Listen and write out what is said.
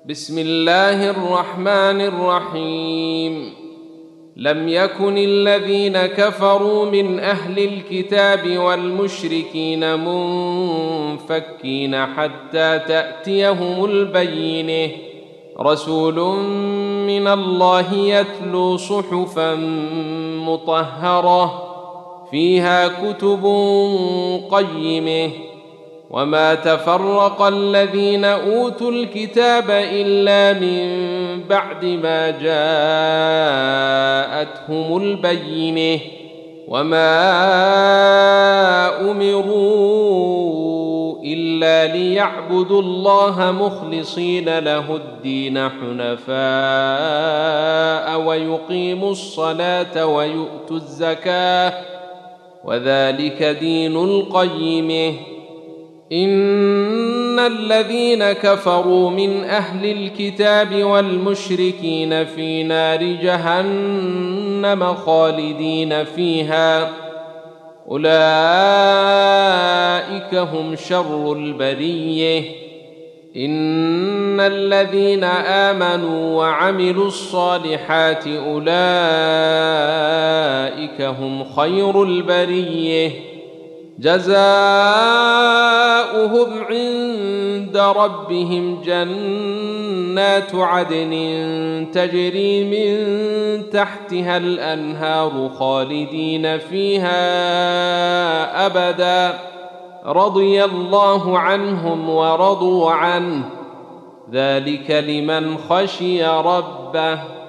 بسم الله الرحمن الرحيم. لم يكن الذين كفروا من أهل الكتاب والمشركين منفكين حتى تأتيهم البينة، رسول من الله يتلو صحفا مطهرة فيها كتب قيمة. وما تفرق الذين أوتوا الكتاب إلا من بعد ما جاءتهم البينة، وما أمروا إلا ليعبدوا الله مخلصين له الدين حنفاء ويقيموا الصلاة ويؤتوا الزكاة، وذلك دين القيمة. إن الذين كفروا من أهل الكتاب والمشركين في نار جهنم خالدين فيها، أولئك هم شر البرية. إن الذين آمنوا وعملوا الصالحات أولئك هم خير البرية، جزاؤهم عند ربهم جنات عدن تجري من تحتها الأنهار خالدين فيها أبدا، رضي الله عنهم ورضوا عنه، ذلك لمن خشي ربه.